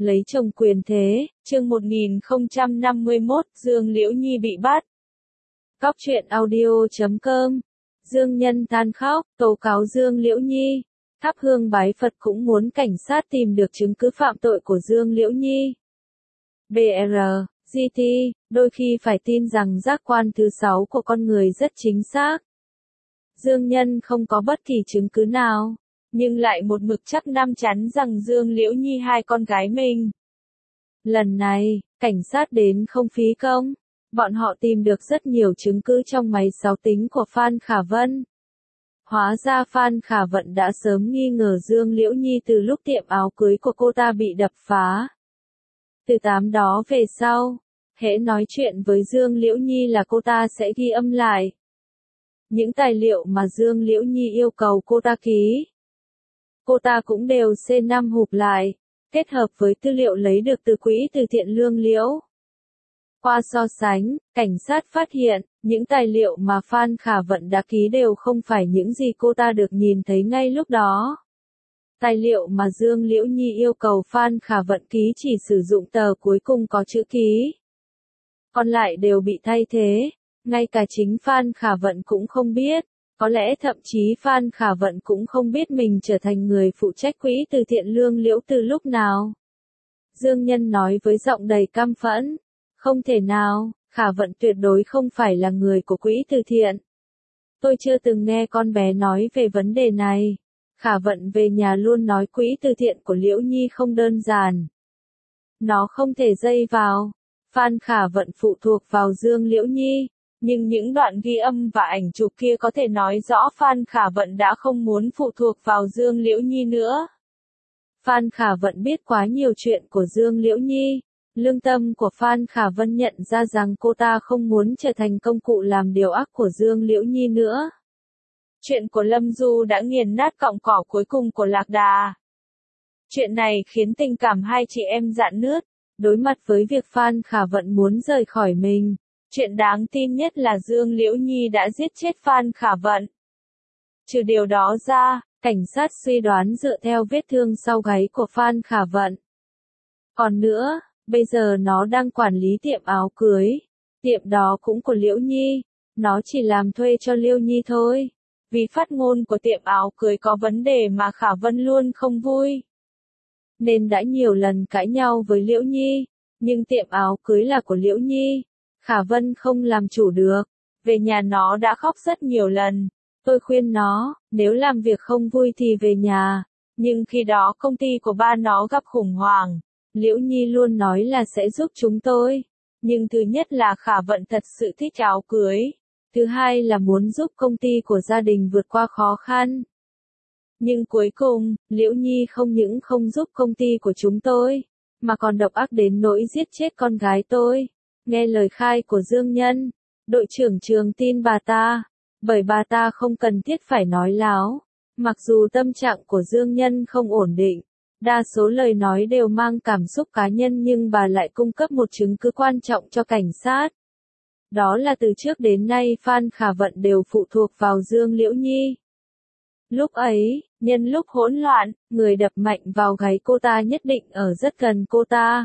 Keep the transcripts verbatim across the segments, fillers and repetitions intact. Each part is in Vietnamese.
Lấy chồng quyền thế, chương một nghìn không trăm năm mươi mốt, Dương Liễu Nhi bị bắt. Cóc truyện audio chấm com. Dương Nhân than khóc, tố cáo Dương Liễu Nhi. Thắp hương bái Phật cũng muốn cảnh sát tìm được chứng cứ phạm tội của Dương Liễu Nhi. bê rờ, giê tê, đôi khi phải tin rằng giác quan thứ sáu của con người rất chính xác. Dương Nhân không có bất kỳ chứng cứ nào, nhưng lại một mực chắc năm chắn rằng Dương Liễu Nhi hai con gái mình. Lần này, cảnh sát đến không phí công. Bọn họ tìm được rất nhiều chứng cứ trong máy sáu tính của Phan Khả Vân. Hóa ra Phan Khả Vận đã sớm nghi ngờ Dương Liễu Nhi từ lúc tiệm áo cưới của cô ta bị đập phá. Từ tám đó về sau, hễ nói chuyện với Dương Liễu Nhi là cô ta sẽ ghi âm lại những tài liệu mà Dương Liễu Nhi yêu cầu cô ta ký. Cô ta cũng đều xê năm hụp lại, kết hợp với tư liệu lấy được từ quỹ từ thiện Lương Liễu. Qua so sánh, cảnh sát phát hiện, những tài liệu mà Phan Khả Vận đã ký đều không phải những gì cô ta được nhìn thấy ngay lúc đó. Tài liệu mà Dương Liễu Nhi yêu cầu Phan Khả Vận ký chỉ sử dụng tờ cuối cùng có chữ ký. Còn lại đều bị thay thế, ngay cả chính Phan Khả Vận cũng không biết. Có lẽ thậm chí Phan Khả Vận cũng không biết mình trở thành người phụ trách quỹ từ thiện Lương Liễu từ lúc nào. Dương Nhân nói với giọng đầy căm phẫn. Không thể nào, Khả Vận tuyệt đối không phải là người của quỹ từ thiện. Tôi chưa từng nghe con bé nói về vấn đề này. Khả Vận về nhà luôn nói quỹ từ thiện của Liễu Nhi không đơn giản. Nó không thể dây vào. Phan Khả Vận phụ thuộc vào Dương Liễu Nhi. Nhưng những đoạn ghi âm và ảnh chụp kia có thể nói rõ Phan Khả Vận đã không muốn phụ thuộc vào Dương Liễu Nhi nữa. Phan Khả Vận biết quá nhiều chuyện của Dương Liễu Nhi. Lương tâm của Phan Khả Vân nhận ra rằng cô ta không muốn trở thành công cụ làm điều ác của Dương Liễu Nhi nữa. Chuyện của Lâm Du đã nghiền nát cọng cỏ cuối cùng của Lạc Đà. Chuyện này khiến tình cảm hai chị em rạn nứt. Đối mặt với việc Phan Khả Vận muốn rời khỏi mình, chuyện đáng tin nhất là Dương Liễu Nhi đã giết chết Phan Khả Vận. Trừ điều đó ra, cảnh sát suy đoán dựa theo vết thương sau gáy của Phan Khả Vận. Còn nữa, bây giờ nó đang quản lý tiệm áo cưới. Tiệm đó cũng của Liễu Nhi. Nó chỉ làm thuê cho Liễu Nhi thôi. Vì phát ngôn của tiệm áo cưới có vấn đề mà Khả Vân luôn không vui, nên đã nhiều lần cãi nhau với Liễu Nhi. Nhưng tiệm áo cưới là của Liễu Nhi. Khả Vân không làm chủ được. Về nhà nó đã khóc rất nhiều lần. Tôi khuyên nó, nếu làm việc không vui thì về nhà. Nhưng khi đó công ty của ba nó gặp khủng hoảng. Liễu Nhi luôn nói là sẽ giúp chúng tôi. Nhưng thứ nhất là Khả Vận thật sự thích áo cưới. Thứ hai là muốn giúp công ty của gia đình vượt qua khó khăn. Nhưng cuối cùng, Liễu Nhi không những không giúp công ty của chúng tôi, mà còn độc ác đến nỗi giết chết con gái tôi. Nghe lời khai của Dương Nhân, đội trưởng trường tin bà ta, bởi bà ta không cần thiết phải nói láo. Mặc dù tâm trạng của Dương Nhân không ổn định, đa số lời nói đều mang cảm xúc cá nhân nhưng bà lại cung cấp một chứng cứ quan trọng cho cảnh sát. Đó là từ trước đến nay Phan Khả Vận đều phụ thuộc vào Dương Liễu Nhi. Lúc ấy, nhân lúc hỗn loạn, người đập mạnh vào gáy cô ta nhất định ở rất gần cô ta.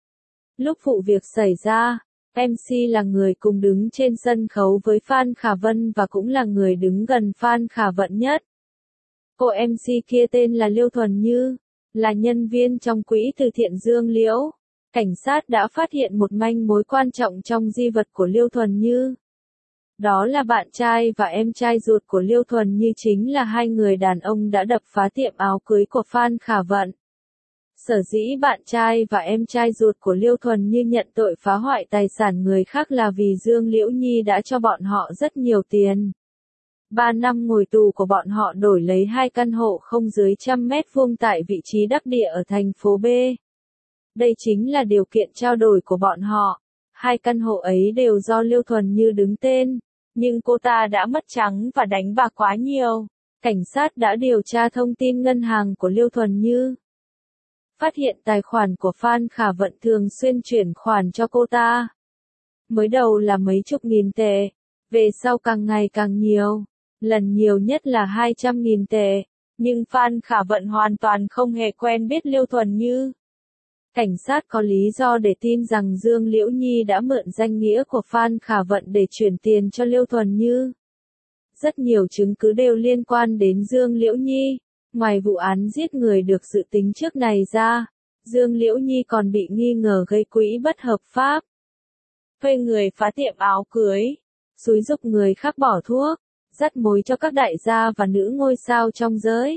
Lúc vụ việc xảy ra, em xê là người cùng đứng trên sân khấu với Phan Khả Vân và cũng là người đứng gần Phan Khả Vận nhất. Cô em xê kia tên là Liêu Thuần Như, là nhân viên trong quỹ từ thiện Dương Liễu. Cảnh sát đã phát hiện một manh mối quan trọng trong di vật của Liêu Thuần Như. Đó là bạn trai và em trai ruột của Liêu Thuần Như chính là hai người đàn ông đã đập phá tiệm áo cưới của Phan Khả Vận. Sở dĩ bạn trai và em trai ruột của Liêu Thuần Như nhận tội phá hoại tài sản người khác là vì Dương Liễu Nhi đã cho bọn họ rất nhiều tiền. Ba năm ngồi tù của bọn họ đổi lấy hai căn hộ không dưới trăm mét vuông tại vị trí đắc địa ở thành phố B. Đây chính là điều kiện trao đổi của bọn họ. Hai căn hộ ấy đều do Liêu Thuần Như đứng tên, nhưng cô ta đã mất trắng và đánh bạc quá nhiều. Cảnh sát đã điều tra thông tin ngân hàng của Liêu Thuần Như. Phát hiện tài khoản của Phan Khả Vận thường xuyên chuyển khoản cho cô ta. Mới đầu là mấy chục nghìn tệ, về sau càng ngày càng nhiều, lần nhiều nhất là hai trăm nghìn tệ. Nhưng Phan Khả Vận hoàn toàn không hề quen biết Liêu Thuần Như. Cảnh sát có lý do để tin rằng Dương Liễu Nhi đã mượn danh nghĩa của Phan Khả Vận để chuyển tiền cho Liêu Thuần Như. Rất nhiều chứng cứ đều liên quan đến Dương Liễu Nhi. Ngoài vụ án giết người được dự tính trước này ra, Dương Liễu Nhi còn bị nghi ngờ gây quỹ bất hợp pháp, thuê người phá tiệm áo cưới, xúi giục người khác bỏ thuốc, dắt mối cho các đại gia và nữ ngôi sao trong giới,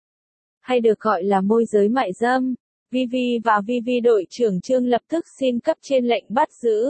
hay được gọi là môi giới mại dâm. Vivi và Vivi đội trưởng Trương lập tức xin cấp trên lệnh bắt giữ.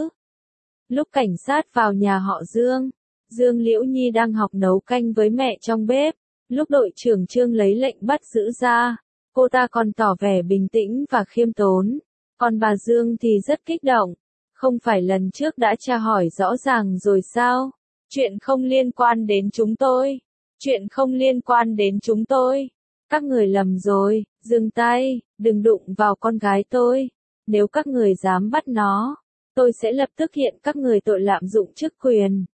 Lúc cảnh sát vào nhà họ Dương, Dương Liễu Nhi đang học nấu canh với mẹ trong bếp. Lúc đội trưởng Trương lấy lệnh bắt giữ ra, cô ta còn tỏ vẻ bình tĩnh và khiêm tốn. Còn bà Dương thì rất kích động. Không phải lần trước đã tra hỏi rõ ràng rồi sao? Chuyện không liên quan đến chúng tôi. Chuyện không liên quan đến chúng tôi. Các người lầm rồi, dừng tay, đừng đụng vào con gái tôi. Nếu các người dám bắt nó, tôi sẽ lập tức hiện các người tội lạm dụng chức quyền.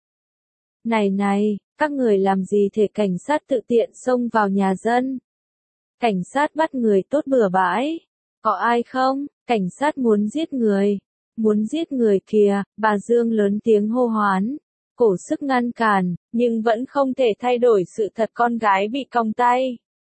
Này này, các người làm gì thể cảnh sát tự tiện xông vào nhà dân? Cảnh sát bắt người tốt bừa bãi. Có ai không? Cảnh sát muốn giết người. Muốn giết người kìa, bà Dương lớn tiếng hô hoán. Cổ sức ngăn cản, nhưng vẫn không thể thay đổi sự thật con gái bị còng tay.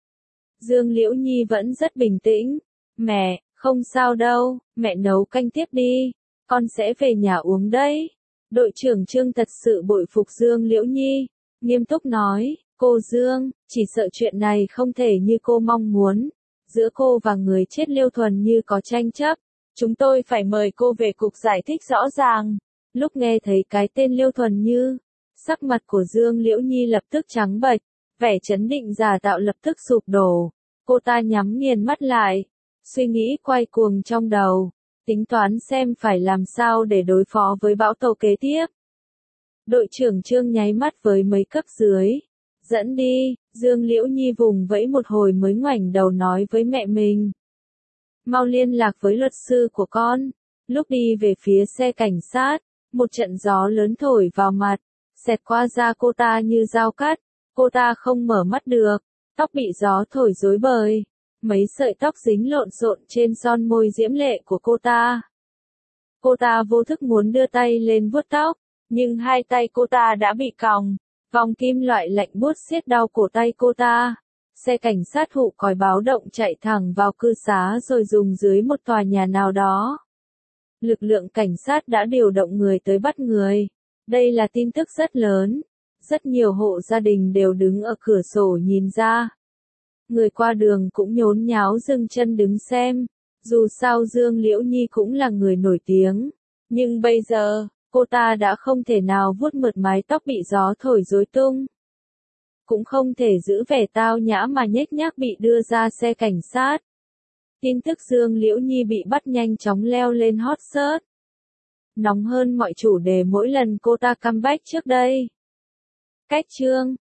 Dương Liễu Nhi vẫn rất bình tĩnh. Mẹ, không sao đâu, mẹ nấu canh tiếp đi. Con sẽ về nhà uống đấy. Đội trưởng Trương thật sự bội phục Dương Liễu Nhi. Nghiêm túc nói, cô Dương, chỉ sợ chuyện này không thể như cô mong muốn. Giữa cô và người chết Liêu Thuần Như có tranh chấp. Chúng tôi phải mời cô về cục giải thích rõ ràng. Lúc nghe thấy cái tên Liêu Thuần Như, sắc mặt của Dương Liễu Nhi lập tức trắng bệch, vẻ chấn định giả tạo lập tức sụp đổ. Cô ta nhắm nghiền mắt lại, suy nghĩ quay cuồng trong đầu, tính toán xem phải làm sao để đối phó với bão tố kế tiếp. Đội trưởng Trương nháy mắt với mấy cấp dưới. Dẫn đi, Dương Liễu Nhi vùng vẫy một hồi mới ngoảnh đầu nói với mẹ mình. Mau liên lạc với luật sư của con. Lúc đi về phía xe cảnh sát, một trận gió lớn thổi vào mặt, xẹt qua da cô ta như dao cắt. Cô ta không mở mắt được, tóc bị gió thổi rối bời. Mấy sợi tóc dính lộn xộn trên son môi diễm lệ của cô ta. Cô ta vô thức muốn đưa tay lên vuốt tóc, nhưng hai tay cô ta đã bị còng. Vòng kim loại lạnh buốt siết đau cổ tay cô ta. Xe cảnh sát hụ còi báo động chạy thẳng vào cư xá rồi dùng dưới một tòa nhà nào đó. Lực lượng cảnh sát đã điều động người tới bắt người. Đây là tin tức rất lớn. Rất nhiều hộ gia đình đều đứng ở cửa sổ nhìn ra. Người qua đường cũng nhốn nháo dừng chân đứng xem. Dù sao Dương Liễu Nhi cũng là người nổi tiếng. Nhưng bây giờ, cô ta đã không thể nào vuốt mượt mái tóc bị gió thổi rối tung. Cũng không thể giữ vẻ tao nhã mà nhếch nhác bị đưa ra xe cảnh sát. Tin tức Dương Liễu Nhi bị bắt nhanh chóng leo lên hot search. Nóng hơn mọi chủ đề mỗi lần cô ta comeback trước đây. Cách chương